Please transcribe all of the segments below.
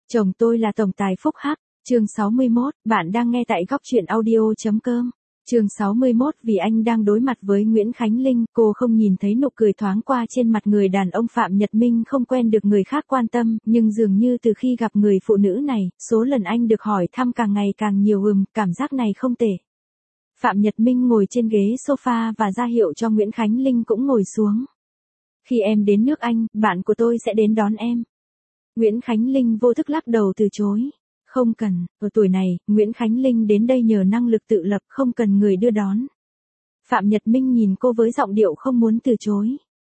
Chồng tôi là tổng tài phúc hắc, chương 61, bạn đang nghe tại góc truyện audio.com. Chương 61, vì anh đang đối mặt với Nguyễn Khánh Linh, cô không nhìn thấy nụ cười thoáng qua trên mặt người đàn ông Phạm Nhật Minh không quen được người khác quan tâm, nhưng dường như từ khi gặp người phụ nữ này, số lần anh được hỏi thăm càng ngày càng nhiều cảm giác này không tệ. Phạm Nhật Minh ngồi trên ghế sofa và ra hiệu cho Nguyễn Khánh Linh cũng ngồi xuống. Khi em đến nước Anh, bạn của tôi sẽ đến đón em. Nguyễn Khánh Linh vô thức lắc đầu từ chối. Không cần, ở tuổi này, Nguyễn Khánh Linh đến đây nhờ năng lực tự lập, không cần người đưa đón. Phạm Nhật Minh nhìn cô với giọng điệu không muốn từ chối.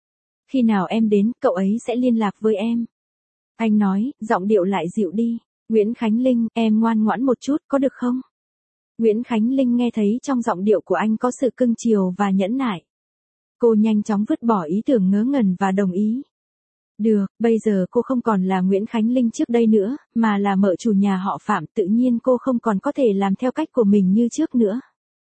Khi nào em đến, cậu ấy sẽ liên lạc với em. Anh nói, giọng điệu lại dịu đi. Nguyễn Khánh Linh, em ngoan ngoãn một chút, có được không? Nguyễn Khánh Linh nghe thấy trong giọng điệu của anh có sự cưng chiều và nhẫn nại. Cô nhanh chóng vứt bỏ ý tưởng ngớ ngẩn và đồng ý. Được, bây giờ cô không còn là Nguyễn Khánh Linh trước đây nữa, mà là mợ chủ nhà họ Phạm, tự nhiên cô không còn có thể làm theo cách của mình như trước nữa.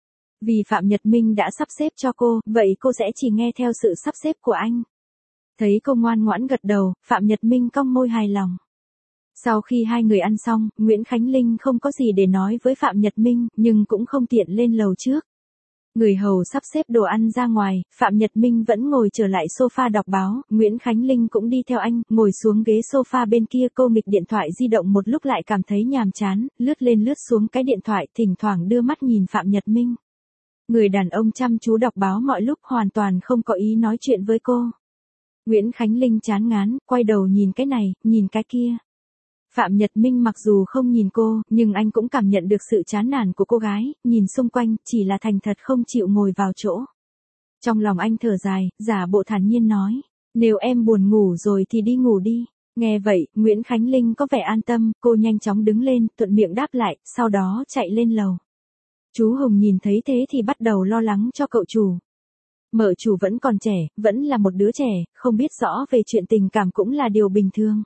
Vì Phạm Nhật Minh đã sắp xếp cho cô, vậy cô sẽ chỉ nghe theo sự sắp xếp của anh. Thấy cô ngoan ngoãn gật đầu, Phạm Nhật Minh cong môi hài lòng. Sau khi hai người ăn xong, Nguyễn Khánh Linh không có gì để nói với Phạm Nhật Minh, nhưng cũng không tiện lên lầu trước. Người hầu sắp xếp đồ ăn ra ngoài, Phạm Nhật Minh vẫn ngồi trở lại sofa đọc báo, Nguyễn Khánh Linh cũng đi theo anh, ngồi xuống ghế sofa bên kia. Cô nghịch điện thoại di động một lúc lại cảm thấy nhàm chán, lướt lên lướt xuống cái điện thoại, thỉnh thoảng đưa mắt nhìn Phạm Nhật Minh. Người đàn ông chăm chú đọc báo mọi lúc hoàn toàn không có ý nói chuyện với cô. Nguyễn Khánh Linh chán ngán, quay đầu nhìn cái này, nhìn cái kia. Phạm Nhật Minh mặc dù không nhìn cô, nhưng anh cũng cảm nhận được sự chán nản của cô gái, nhìn xung quanh, chỉ là thành thật không chịu ngồi vào chỗ. Trong lòng anh thở dài, giả bộ thản nhiên nói, nếu em buồn ngủ rồi thì đi ngủ đi. Nghe vậy, Nguyễn Khánh Linh có vẻ an tâm, cô nhanh chóng đứng lên, thuận miệng đáp lại, sau đó chạy lên lầu. Chú Hùng nhìn thấy thế thì bắt đầu lo lắng cho cậu chủ. Mợ chủ vẫn còn trẻ, vẫn là một đứa trẻ, không biết rõ về chuyện tình cảm cũng là điều bình thường.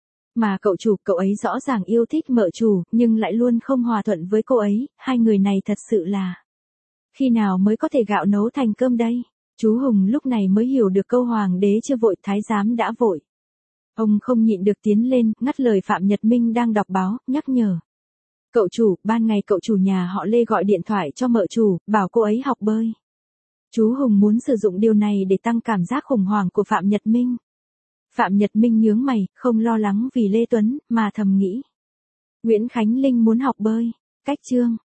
Mà cậu ấy rõ ràng yêu thích mợ chủ, nhưng lại luôn không hòa thuận với cô ấy, hai người này thật sự là. Khi nào mới có thể gạo nấu thành cơm đây? Chú Hùng lúc này mới hiểu được câu hoàng đế chưa vội, thái giám đã vội. Ông không nhịn được tiến lên, ngắt lời Phạm Nhật Minh đang đọc báo, nhắc nhở. Cậu chủ, ban ngày cậu chủ nhà họ Lê gọi điện thoại cho mợ chủ, bảo cô ấy học bơi. Chú Hùng muốn sử dụng điều này để tăng cảm giác khủng hoảng của Phạm Nhật Minh. Phạm Nhật Minh nhướng mày, không lo lắng vì Lê Tuấn, mà thầm nghĩ. Nguyễn Khánh Linh muốn học bơi. Cách chương